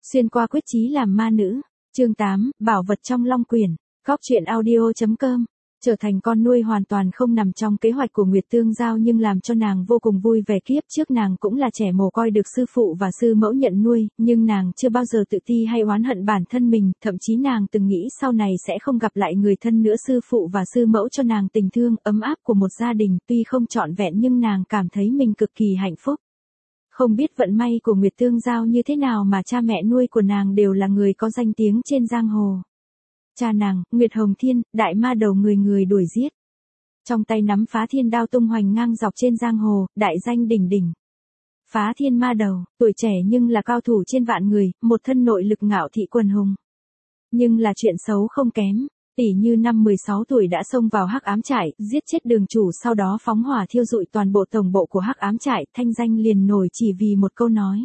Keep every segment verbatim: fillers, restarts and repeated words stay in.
Xuyên qua quyết chí làm ma nữ. Chương tám, bảo vật trong Long Quyển. Góc truyện audio.com. Trở thành con nuôi hoàn toàn không nằm trong kế hoạch của Nguyệt Tương Giao nhưng làm cho nàng vô cùng vui vẻ. Kiếp trước nàng cũng là trẻ mồ côi được sư phụ và sư mẫu nhận nuôi, nhưng nàng chưa bao giờ tự ti hay oán hận bản thân mình, thậm chí nàng từng nghĩ sau này sẽ không gặp lại người thân nữa. Sư phụ và sư mẫu cho nàng tình thương, ấm áp của một gia đình, tuy không trọn vẹn nhưng nàng cảm thấy mình cực kỳ hạnh phúc. Không biết vận may của Nguyệt Tương Giao như thế nào mà cha mẹ nuôi của nàng đều là người có danh tiếng trên giang hồ. Cha nàng, Nguyệt Hồng Thiên, đại ma đầu người người đuổi giết. Trong tay nắm phá thiên đao tung hoành ngang dọc trên giang hồ, đại danh đỉnh đỉnh. Phá thiên ma đầu, tuổi trẻ nhưng là cao thủ trên vạn người, một thân nội lực ngạo thị quần hùng. Nhưng là chuyện xấu không kém, tỉ như năm mười sáu tuổi đã xông vào Hắc Ám Trại, giết chết đường chủ, sau đó phóng hỏa thiêu rụi toàn bộ tổng bộ của Hắc Ám Trại, thanh danh liền nổi chỉ vì một câu nói: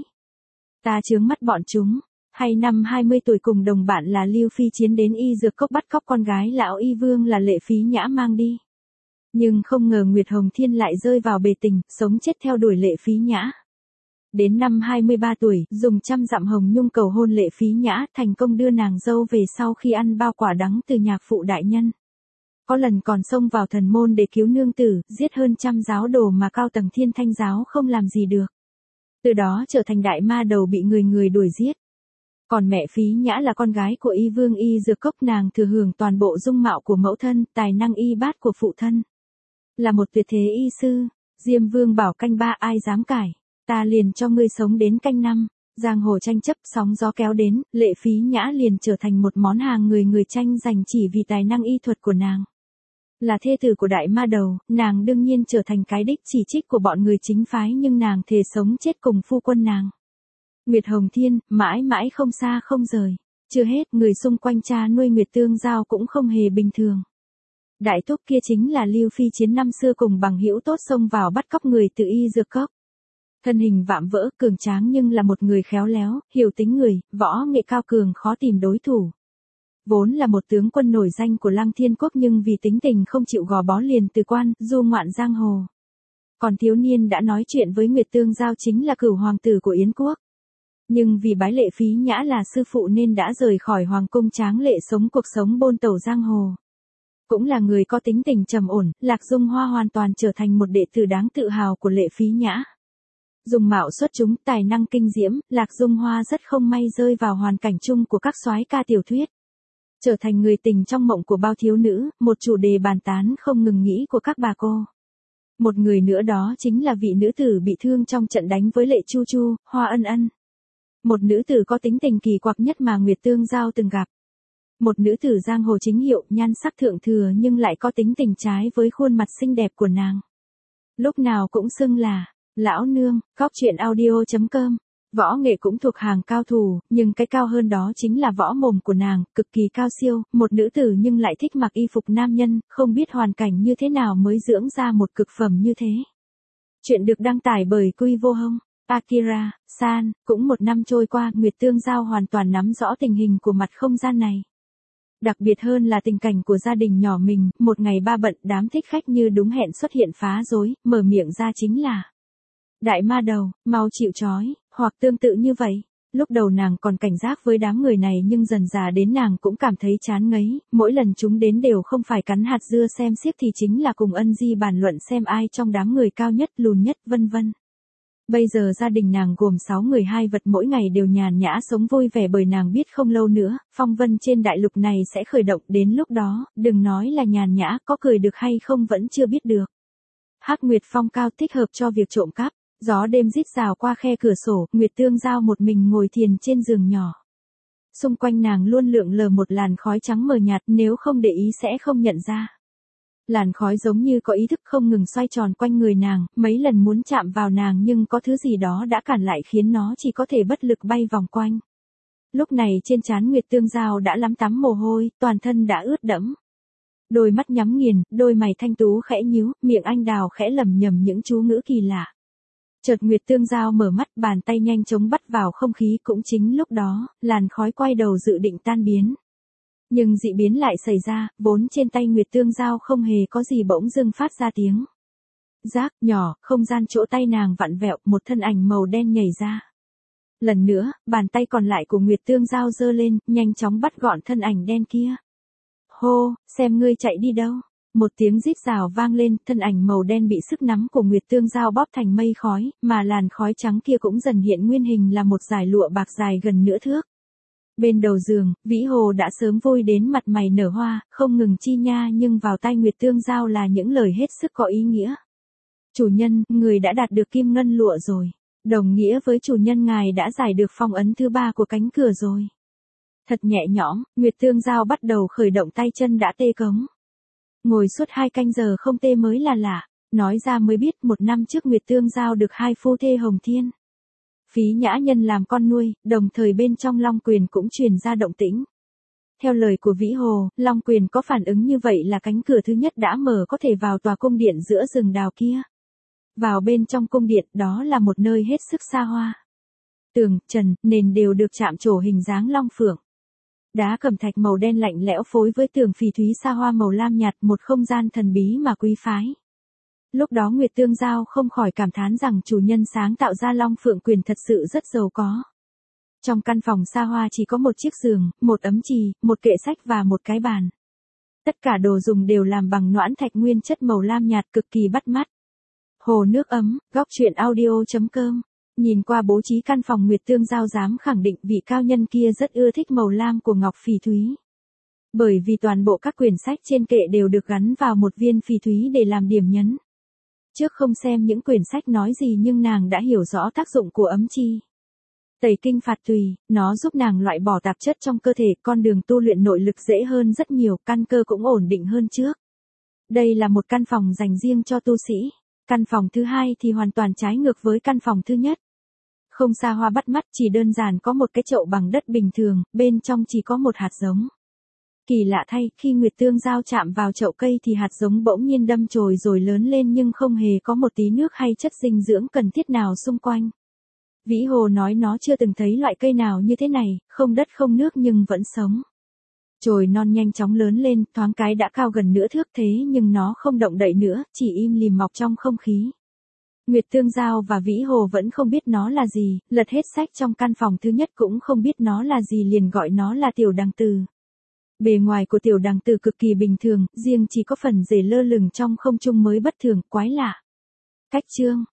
ta chướng mắt bọn chúng. Hay năm hai mươi tuổi cùng đồng bạn là Lưu Phi Chiến đến y dược cốc bắt cóc con gái lão y vương là Lệ Phí Nhã mang đi. Nhưng không ngờ Nguyệt Hồng Thiên lại rơi vào bề tình, sống chết theo đuổi Lệ Phí Nhã. Đến năm hai mươi ba tuổi, dùng trăm dặm hồng nhung cầu hôn Lệ Phí Nhã, thành công đưa nàng dâu về sau khi ăn bao quả đắng từ nhạc phụ đại nhân. Có lần còn xông vào thần môn để cứu nương tử, giết hơn trăm giáo đồ mà cao tầng Thiên Thanh giáo không làm gì được. Từ đó trở thành đại ma đầu bị người người đuổi giết. Còn mẹ Phí Nhã là con gái của y vương y dược cốc, nàng thừa hưởng toàn bộ dung mạo của mẫu thân, tài năng y bát của phụ thân. Là một tuyệt thế y sư, Diêm Vương bảo canh ba ai dám cãi, ta liền cho ngươi sống đến canh năm. Giang hồ tranh chấp sóng gió kéo đến, Lệ Phí Nhã liền trở thành một món hàng người người tranh giành chỉ vì tài năng y thuật của nàng. Là thê tử của đại ma đầu, nàng đương nhiên trở thành cái đích chỉ trích của bọn người chính phái, nhưng nàng thề sống chết cùng phu quân nàng. Nguyệt Hồng Thiên, mãi mãi không xa không rời. Chưa hết, người xung quanh cha nuôi Nguyệt Tương Giao cũng không hề bình thường. Đại thúc kia chính là Lưu Phi Chiến năm xưa cùng bằng hữu tốt xông vào bắt cóc người từ y dược cốc. Thân hình vạm vỡ, cường tráng nhưng là một người khéo léo, hiểu tính người, võ nghệ cao cường khó tìm đối thủ. Vốn là một tướng quân nổi danh của Lăng Thiên Quốc nhưng vì tính tình không chịu gò bó liền từ quan, du ngoạn giang hồ. Còn thiếu niên đã nói chuyện với Nguyệt Tương Giao chính là cửu hoàng tử của Yến Quốc. Nhưng vì bái Lệ Phí Nhã là sư phụ nên đã rời khỏi hoàng cung tráng lệ sống cuộc sống bôn tẩu giang hồ. Cũng là người có tính tình trầm ổn, Lạc Dung Hoa hoàn toàn trở thành một đệ tử đáng tự hào của Lệ Phí Nhã. Dùng mạo xuất chúng, tài năng kinh diễm, Lạc Dung Hoa rất không may rơi vào hoàn cảnh chung của các soái ca tiểu thuyết. Trở thành người tình trong mộng của bao thiếu nữ, một chủ đề bàn tán không ngừng nghỉ của các bà cô. Một người nữa đó chính là vị nữ tử bị thương trong trận đánh với Lệ Chu Chu, Hoa Ân Ân. Một nữ tử có tính tình kỳ quặc nhất mà Nguyệt Tương Giao từng gặp. Một nữ tử giang hồ chính hiệu, nhan sắc thượng thừa nhưng lại có tính tình trái với khuôn mặt xinh đẹp của nàng. Lúc nào cũng xưng là lão nương. Góc truyện audio.com. Võ nghệ cũng thuộc hàng cao thủ, nhưng cái cao hơn đó chính là võ mồm của nàng, cực kỳ cao siêu, một nữ tử nhưng lại thích mặc y phục nam nhân, không biết hoàn cảnh như thế nào mới dưỡng ra một cực phẩm như thế. Chuyện được đăng tải bởi Quy Vô Hông. Akira, San, cũng một năm trôi qua, Nguyệt Tương Giao hoàn toàn nắm rõ tình hình của mặt không gian này. Đặc biệt hơn là tình cảnh của gia đình nhỏ mình, một ngày ba bận, đám thích khách như đúng hẹn xuất hiện phá rối, mở miệng ra chính là: đại ma đầu, mau chịu trói, hoặc tương tự như vậy. Lúc đầu nàng còn cảnh giác với đám người này nhưng dần dà đến nàng cũng cảm thấy chán ngấy, mỗi lần chúng đến đều không phải cắn hạt dưa xem xiếc thì chính là cùng ân di bàn luận xem ai trong đám người cao nhất, lùn nhất, vân vân. Bây giờ gia đình nàng gồm sáu người hai vật mỗi ngày đều nhàn nhã sống vui vẻ bởi nàng biết không lâu nữa, phong vân trên đại lục này sẽ khởi động, đến lúc đó, đừng nói là nhàn nhã, có cười được hay không vẫn chưa biết được. Hắc Nguyệt Phong cao thích hợp cho việc trộm cắp, gió đêm rít rào qua khe cửa sổ, Nguyệt Tương Giao một mình ngồi thiền trên giường nhỏ. Xung quanh nàng luôn lượn lờ một làn khói trắng mờ nhạt, nếu không để ý sẽ không nhận ra. Làn khói giống như có ý thức không ngừng xoay tròn quanh người nàng, mấy lần muốn chạm vào nàng nhưng có thứ gì đó đã cản lại khiến nó chỉ có thể bất lực bay vòng quanh. Lúc này trên trán Nguyệt Tương Giao đã lắm tắm mồ hôi, toàn thân đã ướt đẫm. Đôi mắt nhắm nghiền, đôi mày thanh tú khẽ nhíu, miệng anh đào khẽ lẩm nhẩm những chú ngữ kỳ lạ. Chợt Nguyệt Tương Giao mở mắt, bàn tay nhanh chóng bắt vào không khí, cũng chính lúc đó, làn khói quay đầu dự định tan biến. Nhưng dị biến lại xảy ra, vốn trên tay Nguyệt Tương Giao không hề có gì bỗng dưng phát ra tiếng rác nhỏ, không gian chỗ tay nàng vặn vẹo, một thân ảnh màu đen nhảy ra. Lần nữa, bàn tay còn lại của Nguyệt Tương Giao giơ lên, nhanh chóng bắt gọn thân ảnh đen kia. Hô, xem ngươi chạy đi đâu. Một tiếng rít rào vang lên, thân ảnh màu đen bị sức nắm của Nguyệt Tương Giao bóp thành mây khói, mà làn khói trắng kia cũng dần hiện nguyên hình là một dải lụa bạc dài gần nửa thước. Bên đầu giường, Vĩ Hồ đã sớm vui đến mặt mày nở hoa, không ngừng chi nha, nhưng vào tai Nguyệt Tương Giao là những lời hết sức có ý nghĩa. Chủ nhân, người đã đạt được kim ngân lụa rồi. Đồng nghĩa với chủ nhân ngài đã giải được phong ấn thứ ba của cánh cửa rồi. Thật nhẹ nhõm, Nguyệt Tương Giao bắt đầu khởi động tay chân đã tê cống. Ngồi suốt hai canh giờ không tê mới là lạ. Nói ra mới biết một năm trước Nguyệt Tương Giao được hai phu thê Hồng Thiên Phí Nhã Nhân làm con nuôi, đồng thời bên trong Long Quyền cũng truyền ra động tĩnh. Theo lời của Vĩ Hồ, Long Quyền có phản ứng như vậy là cánh cửa thứ nhất đã mở có thể vào tòa cung điện giữa rừng đào kia. Vào bên trong cung điện đó là một nơi hết sức xa hoa. Tường, trần, nền đều được chạm trổ hình dáng long phượng. Đá cẩm thạch màu đen lạnh lẽo phối với tường phỉ thúy sa hoa màu lam nhạt, một không gian thần bí mà quý phái. Lúc đó Nguyệt Tương Giao không khỏi cảm thán rằng chủ nhân sáng tạo ra Long Phượng Quyền thật sự rất giàu có. Trong căn phòng xa hoa chỉ có một chiếc giường, một ấm chì, một kệ sách và một cái bàn. Tất cả đồ dùng đều làm bằng noãn thạch nguyên chất màu lam nhạt cực kỳ bắt mắt. Hồ nước ấm, góc truyện audio chấm com. Nhìn qua bố trí căn phòng, Nguyệt Tương Giao dám khẳng định vị cao nhân kia rất ưa thích màu lam của ngọc phỉ thúy. Bởi vì toàn bộ các quyển sách trên kệ đều được gắn vào một viên phỉ thúy để làm điểm nhấn. Trước không xem những quyển sách nói gì nhưng nàng đã hiểu rõ tác dụng của ấm chi. Tẩy kinh phạt tùy, nó giúp nàng loại bỏ tạp chất trong cơ thể, con đường tu luyện nội lực dễ hơn rất nhiều, căn cơ cũng ổn định hơn trước. Đây là một căn phòng dành riêng cho tu sĩ. Căn phòng thứ hai thì hoàn toàn trái ngược với căn phòng thứ nhất. Không xa hoa bắt mắt, chỉ đơn giản có một cái chậu bằng đất bình thường, bên trong chỉ có một hạt giống. Kỳ lạ thay, khi Nguyệt Tương Giao chạm vào chậu cây thì hạt giống bỗng nhiên đâm chồi rồi lớn lên nhưng không hề có một tí nước hay chất dinh dưỡng cần thiết nào xung quanh. Vĩ Hồ nói nó chưa từng thấy loại cây nào như thế này, không đất không nước nhưng vẫn sống. Chồi non nhanh chóng lớn lên, thoáng cái đã cao gần nửa thước thế nhưng nó không động đậy nữa, chỉ im lìm mọc trong không khí. Nguyệt Tương Giao và Vĩ Hồ vẫn không biết nó là gì, lật hết sách trong căn phòng thứ nhất cũng không biết nó là gì liền gọi nó là tiểu đằng từ. Bề ngoài của tiểu đằng từ cực kỳ bình thường, riêng chỉ có phần rễ lơ lửng trong không trung mới bất thường, quái lạ. Cách chương